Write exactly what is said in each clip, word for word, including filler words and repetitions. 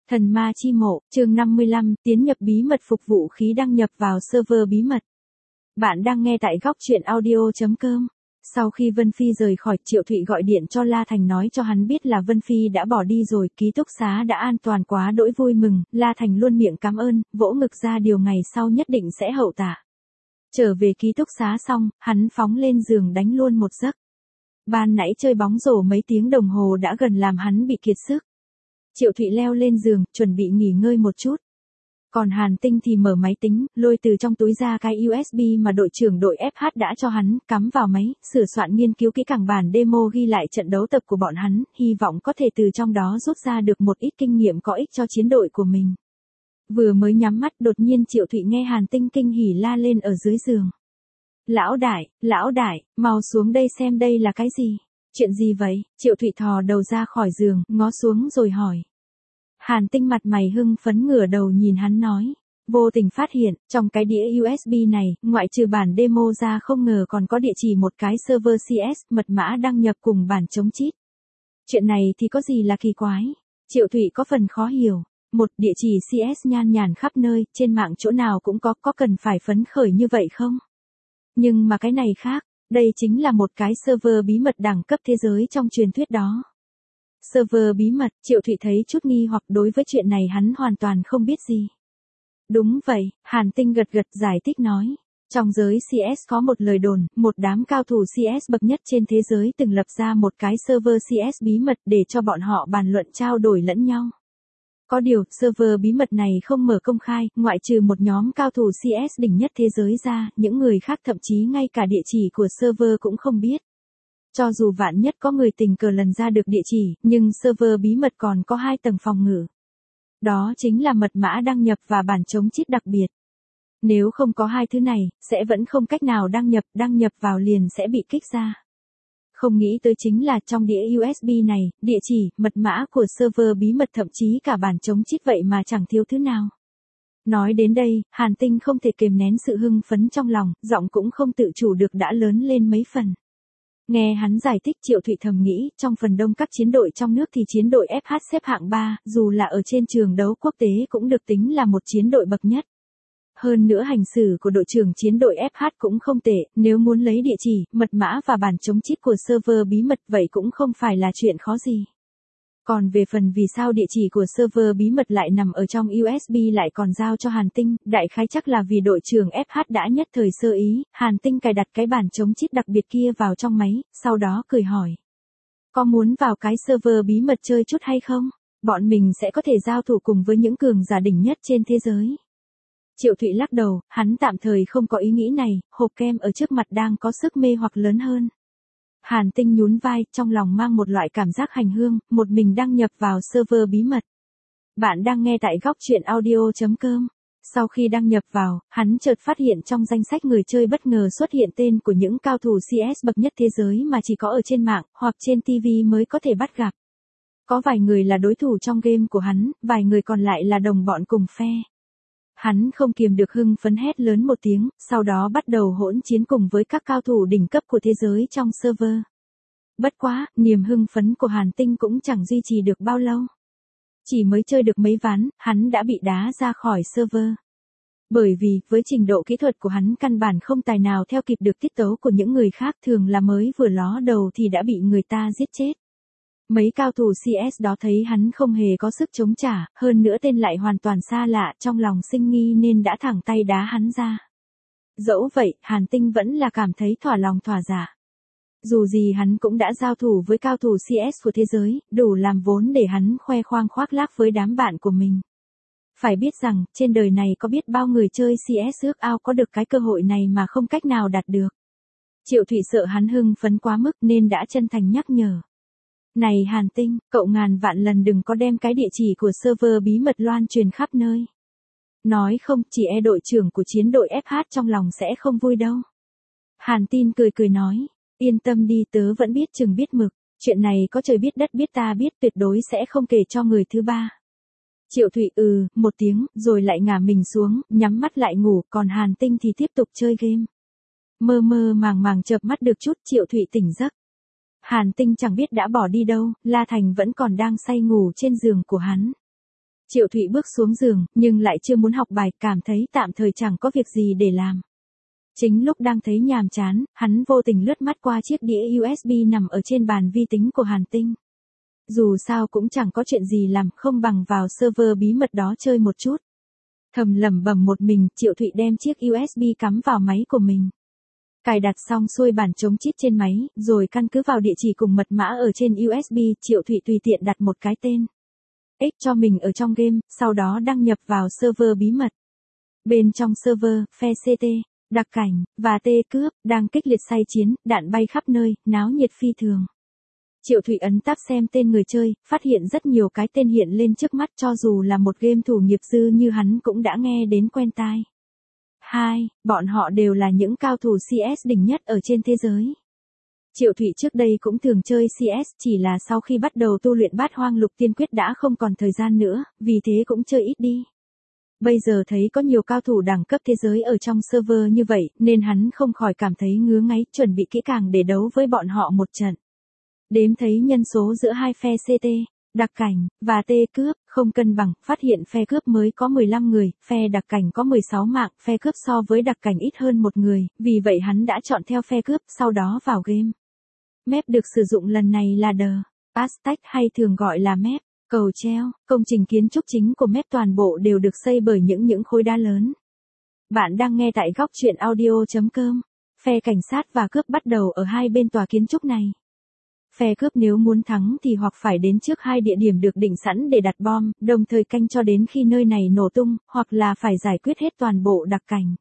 Thần ma chi mộ, chương năm mươi lăm, tiến nhập bí mật phục vụ khí đăng nhập vào server bí mật. Bạn đang nghe tại góc truyện audio chấm com. Sau khi Vân Phi rời khỏi, Triệu Thụy gọi điện cho La Thành nói cho hắn biết là Vân Phi đã bỏ đi rồi, ký túc xá đã an toàn, quá đỗi vui mừng. La Thành luôn miệng cảm ơn, vỗ ngực ra điều ngày sau nhất định sẽ hậu tạ. Trở về ký túc xá xong, hắn phóng lên giường đánh luôn một giấc. Ban nãy chơi bóng rổ mấy tiếng đồng hồ đã gần làm hắn bị kiệt sức. Triệu Thụy leo lên giường, chuẩn bị nghỉ ngơi một chút. Còn Hàn Tinh thì mở máy tính, lôi từ trong túi ra cái u ét bê mà đội trưởng đội ép hát đã cho hắn, cắm vào máy, sửa soạn nghiên cứu kỹ càng bản demo ghi lại trận đấu tập của bọn hắn, hy vọng có thể từ trong đó rút ra được một ít kinh nghiệm có ích cho chiến đội của mình. Vừa mới nhắm mắt, đột nhiên Triệu Thụy nghe Hàn Tinh kinh hỉ la lên ở dưới giường. Lão đại, lão đại, mau xuống đây xem đây là cái gì? Chuyện gì vậy? Triệu Thụy thò đầu ra khỏi giường, ngó xuống rồi hỏi. Hàn Tinh mặt mày hưng phấn ngửa đầu nhìn hắn nói. Vô tình phát hiện, trong cái đĩa u ét bê này, ngoại trừ bản demo ra không ngờ còn có địa chỉ một cái server xê ét, mật mã đăng nhập cùng bản chống cheat. Chuyện này thì có gì là kỳ quái? Triệu Thụy có phần khó hiểu. Một địa chỉ xê ét nhan nhản khắp nơi, trên mạng chỗ nào cũng có, có cần phải phấn khởi như vậy không? Nhưng mà cái này khác. Đây chính là một cái server bí mật đẳng cấp thế giới trong truyền thuyết đó. Server bí mật, Triệu Thụy thấy chút nghi hoặc, đối với chuyện này hắn hoàn toàn không biết gì. Đúng vậy, Hàn Tinh gật gật giải thích nói. Trong giới xê ét có một lời đồn, một đám cao thủ xê ét bậc nhất trên thế giới từng lập ra một cái server xê ét bí mật để cho bọn họ bàn luận trao đổi lẫn nhau. Có điều, server bí mật này không mở công khai, ngoại trừ một nhóm cao thủ xê ét đỉnh nhất thế giới ra, những người khác thậm chí ngay cả địa chỉ của server cũng không biết. Cho dù vạn nhất có người tình cờ lần ra được địa chỉ, nhưng server bí mật còn có hai tầng phòng ngự. Đó chính là mật mã đăng nhập và bản chống cheat đặc biệt. Nếu không có hai thứ này, sẽ vẫn không cách nào đăng nhập, đăng nhập vào liền sẽ bị kích ra. Không nghĩ tới chính là trong đĩa u ét bê này, địa chỉ, mật mã của server bí mật thậm chí cả bản chống cheat vậy mà chẳng thiếu thứ nào. Nói đến đây, Hàn Tinh không thể kềm nén sự hưng phấn trong lòng, giọng cũng không tự chủ được đã lớn lên mấy phần. Nghe hắn giải thích, Triệu Thụy thầm nghĩ, trong phần đông các chiến đội trong nước thì chiến đội ép hát xếp hạng ba, dù là ở trên trường đấu quốc tế cũng được tính là một chiến đội bậc nhất. Hơn nữa hành xử của đội trưởng chiến đội ép hát cũng không tệ, nếu muốn lấy địa chỉ, mật mã và bản chống cheat của server bí mật vậy cũng không phải là chuyện khó gì. Còn về phần vì sao địa chỉ của server bí mật lại nằm ở trong u ét bê lại còn giao cho Hàn Tinh, đại khái chắc là vì đội trưởng ép hát đã nhất thời sơ ý, Hàn Tinh cài đặt cái bản chống cheat đặc biệt kia vào trong máy, sau đó cười hỏi. Có muốn vào cái server bí mật chơi chút hay không? Bọn mình sẽ có thể giao thủ cùng với những cường giả đỉnh nhất trên thế giới. Triệu Thụy lắc đầu, hắn tạm thời không có ý nghĩ này, hộp kem ở trước mặt đang có sức mê hoặc lớn hơn. Hàn Tinh nhún vai, trong lòng mang một loại cảm giác hành hương, một mình đăng nhập vào server bí mật. Bạn đang nghe tại góc truyện audio chấm com. Sau khi đăng nhập vào, hắn chợt phát hiện trong danh sách người chơi bất ngờ xuất hiện tên của những cao thủ xê ét bậc nhất thế giới mà chỉ có ở trên mạng, hoặc trên ti vi mới có thể bắt gặp. Có vài người là đối thủ trong game của hắn, vài người còn lại là đồng bọn cùng phe. Hắn không kiềm được hưng phấn hét lớn một tiếng, sau đó bắt đầu hỗn chiến cùng với các cao thủ đỉnh cấp của thế giới trong server. Bất quá, niềm hưng phấn của Hàn Tinh cũng chẳng duy trì được bao lâu. Chỉ mới chơi được mấy ván, hắn đã bị đá ra khỏi server. Bởi vì, với trình độ kỹ thuật của hắn căn bản không tài nào theo kịp được tiết tấu của những người khác, thường là mới vừa ló đầu thì đã bị người ta giết chết. Mấy cao thủ xê ét đó thấy hắn không hề có sức chống trả, hơn nữa tên lại hoàn toàn xa lạ, trong lòng sinh nghi nên đã thẳng tay đá hắn ra. Dẫu vậy, Hàn Tinh vẫn là cảm thấy thỏa lòng thỏa dạ. Dù gì hắn cũng đã giao thủ với cao thủ xê ét của thế giới, đủ làm vốn để hắn khoe khoang khoác lác với đám bạn của mình. Phải biết rằng, trên đời này có biết bao người chơi xê ét ước ao có được cái cơ hội này mà không cách nào đạt được. Triệu Thụy sợ hắn hưng phấn quá mức nên đã chân thành nhắc nhở. Này Hàn Tinh, cậu ngàn vạn lần đừng có đem cái địa chỉ của server bí mật loan truyền khắp nơi. Nói không, chỉ e đội trưởng của chiến đội ép hát trong lòng sẽ không vui đâu. Hàn Tin cười cười nói, yên tâm đi, tớ vẫn biết chừng biết mực, chuyện này có trời biết đất biết ta biết, tuyệt đối sẽ không kể cho người thứ ba. Triệu Thụy ừ, một tiếng, rồi lại ngả mình xuống, nhắm mắt lại ngủ, còn Hàn Tinh thì tiếp tục chơi game. Mơ mơ màng màng chợp mắt được chút, Triệu Thụy tỉnh giấc. Hàn Tinh chẳng biết đã bỏ đi đâu, La Thành vẫn còn đang say ngủ trên giường của hắn. Triệu Thụy bước xuống giường, nhưng lại chưa muốn học bài, cảm thấy tạm thời chẳng có việc gì để làm. Chính lúc đang thấy nhàm chán, hắn vô tình lướt mắt qua chiếc đĩa u ét bê nằm ở trên bàn vi tính của Hàn Tinh. Dù sao cũng chẳng có chuyện gì làm, không bằng vào server bí mật đó chơi một chút. Thầm lẩm bẩm một mình, Triệu Thụy đem chiếc u ét bê cắm vào máy của mình. Cài đặt xong xuôi bản chống cheat trên máy, rồi căn cứ vào địa chỉ cùng mật mã ở trên u ét bê, Triệu Thụy tùy tiện đặt một cái tên X cho mình ở trong game, sau đó đăng nhập vào server bí mật. Bên trong server, phe xê tê, đặc cảnh, và T cướp, đang kịch liệt say chiến, đạn bay khắp nơi, náo nhiệt phi thường. Triệu Thụy ấn tab xem tên người chơi, phát hiện rất nhiều cái tên hiện lên trước mắt, cho dù là một game thủ nghiệp dư như hắn cũng đã nghe đến quen tai. Hai, bọn họ đều là những cao thủ xê ét đỉnh nhất ở trên thế giới. Triệu Thụy trước đây cũng thường chơi xê ét, chỉ là sau khi bắt đầu tu luyện Bát Hoang Lục Tiên Quyết đã không còn thời gian nữa, vì thế cũng chơi ít đi. Bây giờ thấy có nhiều cao thủ đẳng cấp thế giới ở trong server như vậy, nên hắn không khỏi cảm thấy ngứa ngáy, chuẩn bị kỹ càng để đấu với bọn họ một trận. Đếm thấy nhân số giữa hai phe xê tê, đặc cảnh, và T cướp, không cân bằng, phát hiện phe cướp mới có mười lăm người, phe đặc cảnh có mười sáu mạng, phe cướp so với đặc cảnh ít hơn một người, vì vậy hắn đã chọn theo phe cướp, sau đó vào game. Map được sử dụng lần này là The Aztec hay thường gọi là map cầu treo, công trình kiến trúc chính của map toàn bộ đều được xây bởi những những khối đá lớn. Bạn đang nghe tại góc truyện audio chấm com. Phe cảnh sát và cướp bắt đầu ở hai bên tòa kiến trúc này. Phe cướp nếu muốn thắng thì hoặc phải đến trước hai địa điểm được định sẵn để đặt bom, đồng thời canh cho đến khi nơi này nổ tung, hoặc là phải giải quyết hết toàn bộ đặc cảnh.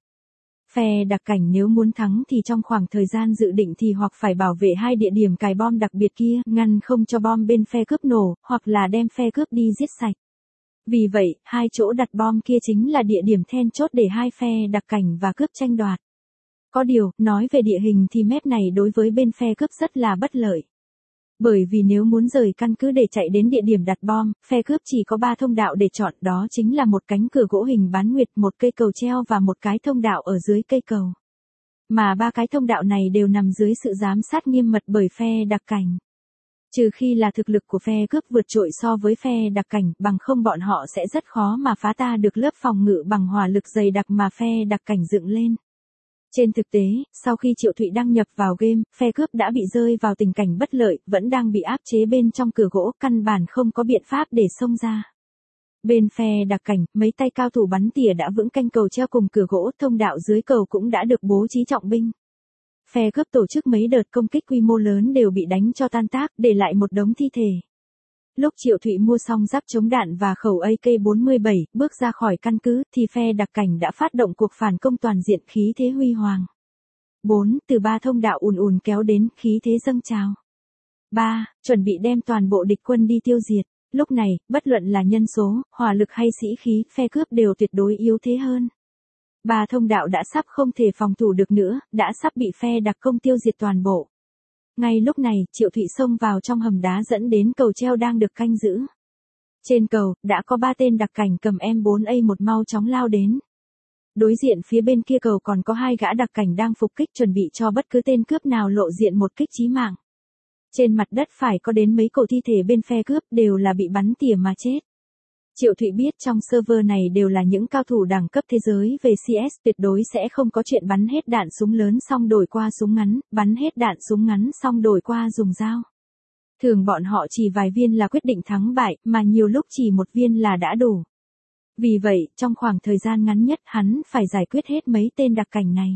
Phe đặc cảnh nếu muốn thắng thì trong khoảng thời gian dự định thì hoặc phải bảo vệ hai địa điểm cài bom đặc biệt kia, ngăn không cho bom bên phe cướp nổ, hoặc là đem phe cướp đi giết sạch. Vì vậy, hai chỗ đặt bom kia chính là địa điểm then chốt để hai phe đặc cảnh và cướp tranh đoạt. Có điều, nói về địa hình thì map này đối với bên phe cướp rất là bất lợi. Bởi vì nếu muốn rời căn cứ để chạy đến địa điểm đặt bom, phe cướp chỉ có ba thông đạo để chọn, đó chính là một cánh cửa gỗ hình bán nguyệt, một cây cầu treo và một cái thông đạo ở dưới cây cầu. Mà ba cái thông đạo này đều nằm dưới sự giám sát nghiêm mật bởi phe đặc cảnh. Trừ khi là thực lực của phe cướp vượt trội so với phe đặc cảnh, bằng không bọn họ sẽ rất khó mà phá ta được lớp phòng ngự bằng hỏa lực dày đặc mà phe đặc cảnh dựng lên. Trên thực tế, sau khi Triệu Thụy đăng nhập vào game, phe cướp đã bị rơi vào tình cảnh bất lợi, vẫn đang bị áp chế bên trong cửa gỗ, căn bản không có biện pháp để xông ra. Bên phe đặc cảnh, mấy tay cao thủ bắn tỉa đã vững canh cầu treo cùng cửa gỗ, thông đạo dưới cầu cũng đã được bố trí trọng binh. Phe cướp tổ chức mấy đợt công kích quy mô lớn đều bị đánh cho tan tác, để lại một đống thi thể. Lúc Triệu Thụy mua xong giáp chống đạn và khẩu A K bốn mươi bảy, bước ra khỏi căn cứ, thì phe đặc cảnh đã phát động cuộc phản công toàn diện, khí thế huy hoàng. bốn. Từ ba thông đạo ùn ùn kéo đến, khí thế dâng trào. ba. Chuẩn bị đem toàn bộ địch quân đi tiêu diệt. Lúc này, bất luận là nhân số, hỏa lực hay sĩ khí, phe cướp đều tuyệt đối yếu thế hơn. Ba thông đạo đã sắp không thể phòng thủ được nữa, đã sắp bị phe đặc công tiêu diệt toàn bộ. Ngay lúc này, Triệu Thụy xông vào trong hầm đá dẫn đến cầu treo đang được canh giữ. Trên cầu, đã có ba tên đặc cảnh cầm M bốn A một mau chóng lao đến. Đối diện phía bên kia cầu còn có hai gã đặc cảnh đang phục kích, chuẩn bị cho bất cứ tên cướp nào lộ diện một kích chí mạng. Trên mặt đất phải có đến mấy cổ thi thể bên phe cướp, đều là bị bắn tỉa mà chết. Triệu Thụy biết trong server này đều là những cao thủ đẳng cấp thế giới về xê ét, tuyệt đối sẽ không có chuyện bắn hết đạn súng lớn xong đổi qua súng ngắn, bắn hết đạn súng ngắn xong đổi qua dùng dao. Thường bọn họ chỉ vài viên là quyết định thắng bại, mà nhiều lúc chỉ một viên là đã đủ. Vì vậy, trong khoảng thời gian ngắn nhất hắn phải giải quyết hết mấy tên đặc cảnh này.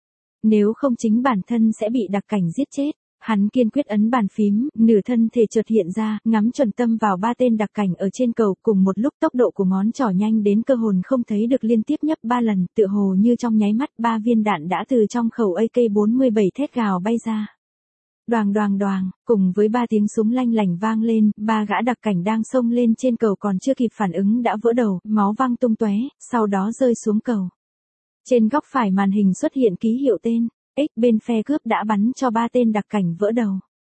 Nếu không chính bản thân sẽ bị đặc cảnh giết chết. Hắn kiên quyết ấn bàn phím, nửa thân thể chợt hiện ra, ngắm chuẩn tâm vào ba tên đặc cảnh ở trên cầu, cùng một lúc tốc độ của ngón trỏ nhanh đến cơ hồn không thấy được, liên tiếp nhấp ba lần, tựa hồ như trong nháy mắt ba viên đạn đã từ trong khẩu A K bốn mươi bảy thét gào bay ra. Đoàng đoàng đoàng, cùng với ba tiếng súng lanh lảnh vang lên, ba gã đặc cảnh đang xông lên trên cầu còn chưa kịp phản ứng đã vỡ đầu, máu văng tung tóe, sau đó rơi xuống cầu. Trên góc phải màn hình xuất hiện ký hiệu tên. X bên phe cướp đã bắn cho ba tên đặc cảnh vỡ đầu.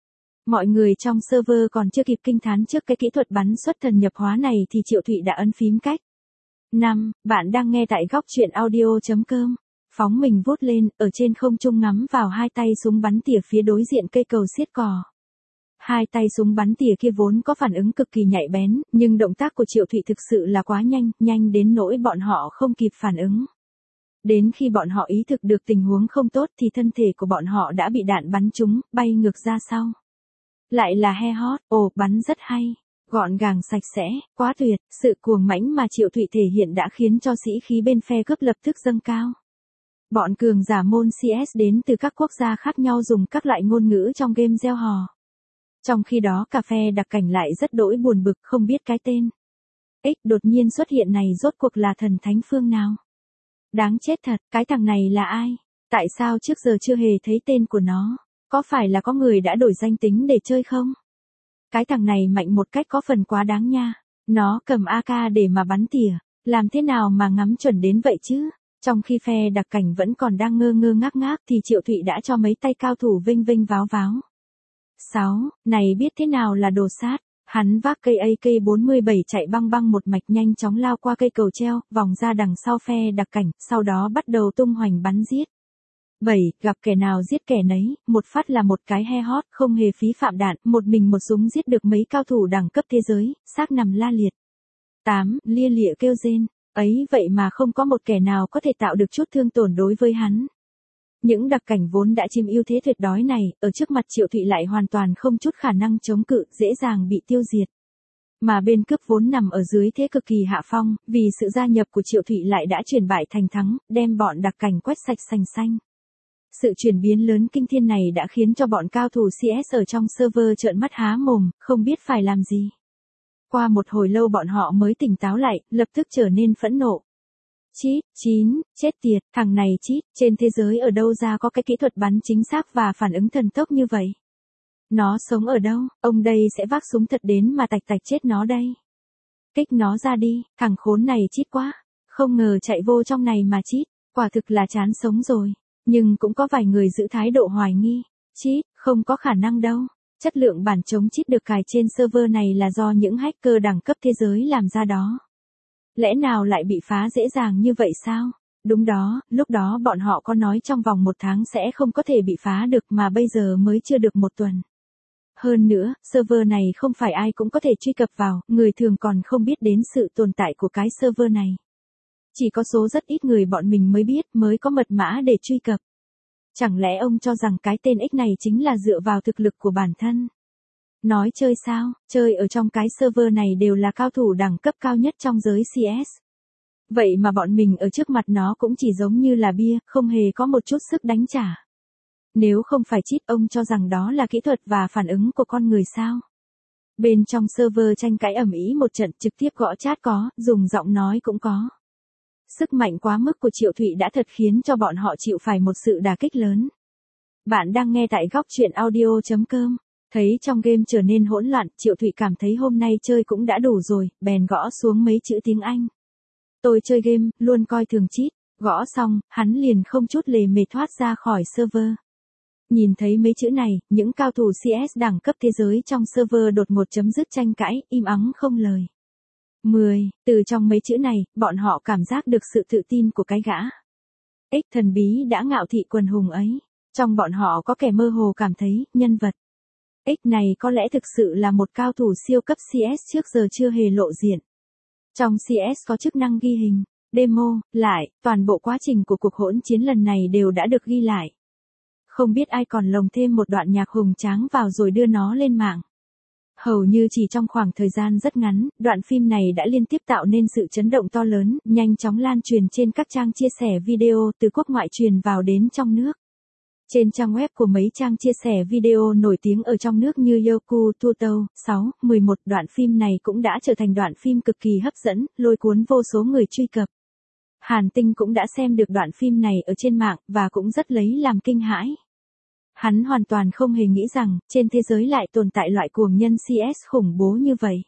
Mọi người trong server còn chưa kịp kinh thán trước cái kỹ thuật bắn xuất thần nhập hóa này thì Triệu Thụy đã ấn phím cách. năm. Bạn đang nghe tại góc truyện audio chấm com. Phóng mình vút lên, ở trên không trung ngắm vào hai tay súng bắn tỉa phía đối diện cây cầu xiết cò. Hai tay súng bắn tỉa kia vốn có phản ứng cực kỳ nhạy bén, nhưng động tác của Triệu Thụy thực sự là quá nhanh, nhanh đến nỗi bọn họ không kịp phản ứng. Đến khi bọn họ ý thức được tình huống không tốt thì thân thể của bọn họ đã bị đạn bắn trúng, bay ngược ra sau. Lại là Headshot, ồ, bắn rất hay. Gọn gàng sạch sẽ, quá tuyệt, sự cuồng mãnh mà Triệu Thụy thể hiện đã khiến cho sĩ khí bên phe cướp lập tức dâng cao. Bọn cường giả môn xê ét đến từ các quốc gia khác nhau dùng các loại ngôn ngữ trong game reo hò. Trong khi đó cả phe đặc cảnh lại rất đỗi buồn bực không biết cái tên. X đột nhiên xuất hiện này rốt cuộc là thần thánh phương nào? Đáng chết thật, cái thằng này là ai? Tại sao trước giờ chưa hề thấy tên của nó? Có phải là có người đã đổi danh tính để chơi không? Cái thằng này mạnh một cách có phần quá đáng nha. Nó cầm a ca để mà bắn tỉa. Làm thế nào mà ngắm chuẩn đến vậy chứ? Trong khi phe đặc cảnh vẫn còn đang ngơ ngơ ngác ngác thì Triệu Thụy đã cho mấy tay cao thủ vinh vinh váo váo. sáu. Này biết thế nào là đồ sát. Hắn vác cây a ca bốn mươi bảy chạy băng băng một mạch nhanh chóng lao qua cây cầu treo, vòng ra đằng sau phe đặc cảnh, sau đó bắt đầu tung hoành bắn giết. bảy. Gặp kẻ nào giết kẻ nấy, một phát là một cái Headshot, không hề phí phạm đạn, một mình một súng giết được mấy cao thủ đẳng cấp thế giới, xác nằm la liệt. tám. Lia lịa kêu rên, ấy vậy mà không có một kẻ nào có thể tạo được chút thương tổn đối với hắn. Những đặc cảnh vốn đã chiếm ưu thế tuyệt đối này, ở trước mặt Triệu Thụy lại hoàn toàn không chút khả năng chống cự, dễ dàng bị tiêu diệt. Mà bên cướp vốn nằm ở dưới thế cực kỳ hạ phong, vì sự gia nhập của Triệu Thụy lại đã chuyển bại thành thắng, đem bọn đặc cảnh quét sạch sành xanh. Sự chuyển biến lớn kinh thiên này đã khiến cho bọn cao thủ xê ét ở trong server trợn mắt há mồm, không biết phải làm gì. Qua một hồi lâu bọn họ mới tỉnh táo lại, lập tức trở nên phẫn nộ. Chít, chín, chết tiệt, thằng này chít, trên thế giới ở đâu ra có cái kỹ thuật bắn chính xác và phản ứng thần tốc như vậy? Nó sống ở đâu, ông đây sẽ vác súng thật đến mà tạch tạch chết nó đây. Kích nó ra đi, thằng khốn này chít quá, không ngờ chạy vô trong này mà chít, quả thực là chán sống rồi. Nhưng cũng có vài người giữ thái độ hoài nghi. Chít, không có khả năng đâu. Chất lượng bản chống chít được cài trên server này là do những hacker đẳng cấp thế giới làm ra đó. Lẽ nào lại bị phá dễ dàng như vậy sao? Đúng đó, lúc đó bọn họ có nói trong vòng một tháng sẽ không có thể bị phá được mà bây giờ mới chưa được một tuần. Hơn nữa, server này không phải ai cũng có thể truy cập vào, người thường còn không biết đến sự tồn tại của cái server này. Chỉ có số rất ít người bọn mình mới biết, mới có mật mã để truy cập. Chẳng lẽ ông cho rằng cái tên X này chính là dựa vào thực lực của bản thân? Nói chơi sao, chơi ở trong cái server này đều là cao thủ đẳng cấp cao nhất trong giới xê ét. Vậy mà bọn mình ở trước mặt nó cũng chỉ giống như là bia, không hề có một chút sức đánh trả. Nếu không phải cheat, ông cho rằng đó là kỹ thuật và phản ứng của con người sao? Bên trong server tranh cãi ầm ĩ một trận, trực tiếp gõ chat có, dùng giọng nói cũng có. Sức mạnh quá mức của Triệu Thụy đã thật khiến cho bọn họ chịu phải một sự đả kích lớn. Bạn đang nghe tại góc truyện audio chấm com. Thấy trong game trở nên hỗn loạn, Triệu Thụy cảm thấy hôm nay chơi cũng đã đủ rồi, bèn gõ xuống mấy chữ tiếng Anh. Tôi chơi game, luôn coi thường cheat. Gõ xong, hắn liền không chút lề mề thoát ra khỏi server. Nhìn thấy mấy chữ này, những cao thủ xê ét đẳng cấp thế giới trong server đột ngột chấm dứt tranh cãi, im ắng không lời. mười. Từ trong mấy chữ này, bọn họ cảm giác được sự tự tin của cái gã X thần bí đã ngạo thị quần hùng ấy. Trong bọn họ có kẻ mơ hồ cảm thấy, nhân vật X này có lẽ thực sự là một cao thủ siêu cấp xê ét trước giờ chưa hề lộ diện. Trong xê ét có chức năng ghi hình, demo, lại, toàn bộ quá trình của cuộc hỗn chiến lần này đều đã được ghi lại. Không biết ai còn lồng thêm một đoạn nhạc hùng tráng vào rồi đưa nó lên mạng. Hầu như chỉ trong khoảng thời gian rất ngắn, đoạn phim này đã liên tiếp tạo nên sự chấn động to lớn, nhanh chóng lan truyền trên các trang chia sẻ video từ quốc ngoại truyền vào đến trong nước. Trên trang web của mấy trang chia sẻ video nổi tiếng ở trong nước như Youku, Tuto, sáu, mười một, đoạn phim này cũng đã trở thành đoạn phim cực kỳ hấp dẫn, lôi cuốn vô số người truy cập. Hàn Tinh cũng đã xem được đoạn phim này ở trên mạng, và cũng rất lấy làm kinh hãi. Hắn hoàn toàn không hề nghĩ rằng, trên thế giới lại tồn tại loại cuồng nhân xê ét khủng bố như vậy.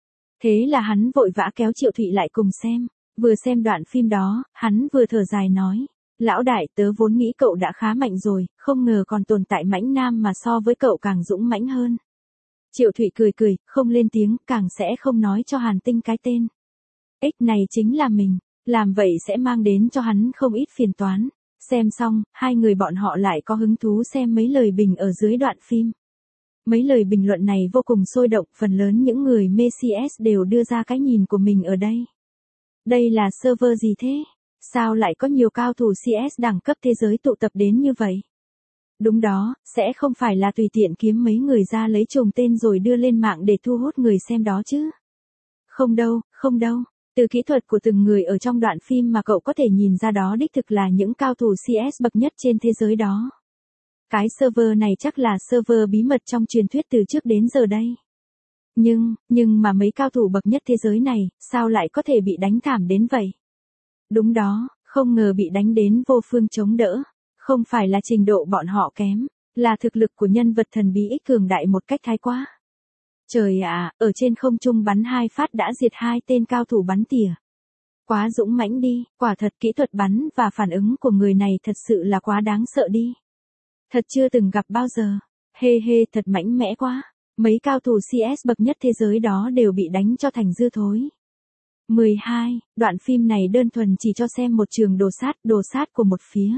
Thế là hắn vội vã kéo Triệu Thụy lại cùng xem. Vừa xem đoạn phim đó, hắn vừa thở dài nói. Lão đại, tớ vốn nghĩ cậu đã khá mạnh rồi, không ngờ còn tồn tại mãnh nam mà so với cậu càng dũng mãnh hơn. Triệu Thụy cười cười, không lên tiếng, càng sẽ không nói cho Hàn Tinh cái tên. X này chính là mình, làm vậy sẽ mang đến cho hắn không ít phiền toán. Xem xong, hai người bọn họ lại có hứng thú xem mấy lời bình ở dưới đoạn phim. Mấy lời bình luận này vô cùng sôi động, phần lớn những người mê xê ét đều đưa ra cái nhìn của mình ở đây. Đây là server gì thế? Sao lại có nhiều cao thủ xê ét đẳng cấp thế giới tụ tập đến như vậy? Đúng đó, sẽ không phải là tùy tiện kiếm mấy người ra lấy trùng tên rồi đưa lên mạng để thu hút người xem đó chứ? Không đâu, không đâu. Từ kỹ thuật của từng người ở trong đoạn phim mà cậu có thể nhìn ra đó đích thực là những cao thủ xê ét bậc nhất trên thế giới đó. Cái server này chắc là server bí mật trong truyền thuyết từ trước đến giờ đây. Nhưng, nhưng mà mấy cao thủ bậc nhất thế giới này, sao lại có thể bị đánh thảm đến vậy? Đúng đó, không ngờ bị đánh đến vô phương chống đỡ. Không phải là trình độ bọn họ kém, là thực lực của nhân vật thần bí ích cường đại một cách thái quá. Trời ạ, ở trên không trung bắn hai phát đã diệt hai tên cao thủ bắn tỉa. Quá dũng mãnh đi, quả thật kỹ thuật bắn và phản ứng của người này thật sự là quá đáng sợ đi. Thật chưa từng gặp bao giờ. Hê hê, thật mạnh mẽ quá. Mấy cao thủ xê ét bậc nhất thế giới đó đều bị đánh cho thành dư thối. mười hai. Đoạn phim này đơn thuần chỉ cho xem một trường đồ sát, đồ sát của một phía.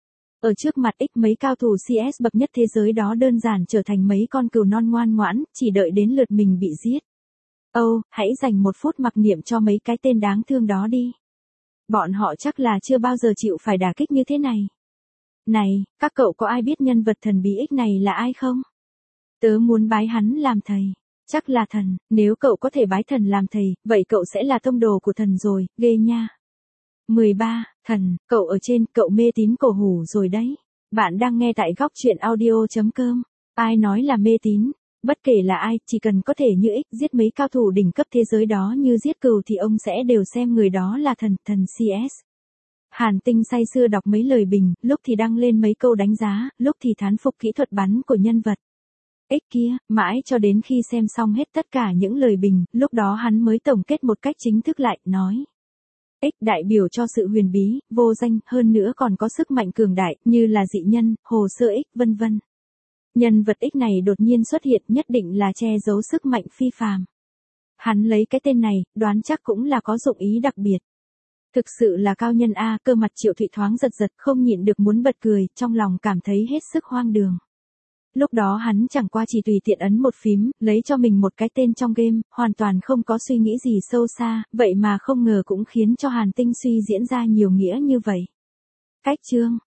Ở trước mặt ích mấy cao thủ xê ét bậc nhất thế giới đó đơn giản trở thành mấy con cừu non ngoan ngoãn, chỉ đợi đến lượt mình bị giết. Âu, oh, hãy dành một phút mặc niệm cho mấy cái tên đáng thương đó đi. Bọn họ chắc là chưa bao giờ chịu phải đả kích như thế này. Này, các cậu có ai biết nhân vật thần bí ích này là ai không? Tớ muốn bái hắn làm thầy. Chắc là thần, nếu cậu có thể bái thần làm thầy, vậy cậu sẽ là tông đồ của thần rồi, ghê nha. mười ba. Thần, cậu ở trên, cậu mê tín cổ hủ rồi đấy. Bạn đang nghe tại góc truyện audio chấm com. Ai nói là mê tín? Bất kể là ai, chỉ cần có thể như ích giết mấy cao thủ đỉnh cấp thế giới đó như giết cừu thì ông sẽ đều xem người đó là thần, thần xê ét. Hàn Tinh say sưa đọc mấy lời bình, lúc thì đăng lên mấy câu đánh giá, lúc thì thán phục kỹ thuật bắn của nhân vật ích kia, mãi cho đến khi xem xong hết tất cả những lời bình, lúc đó hắn mới tổng kết một cách chính thức lại, nói. Ích đại biểu cho sự huyền bí, vô danh, hơn nữa còn có sức mạnh cường đại, như là dị nhân, hồ sơ ích, vân vân. Nhân vật ích này đột nhiên xuất hiện nhất định là che giấu sức mạnh phi phàm. Hắn lấy cái tên này, đoán chắc cũng là có dụng ý đặc biệt. Thực sự là cao nhân a, cơ mặt Triệu Thụy thoáng giật giật, không nhịn được muốn bật cười, trong lòng cảm thấy hết sức hoang đường. Lúc đó hắn chẳng qua chỉ tùy tiện ấn một phím, lấy cho mình một cái tên trong game, hoàn toàn không có suy nghĩ gì sâu xa, vậy mà không ngờ cũng khiến cho Hàn Tinh suy diễn ra nhiều nghĩa như vậy. Cách chương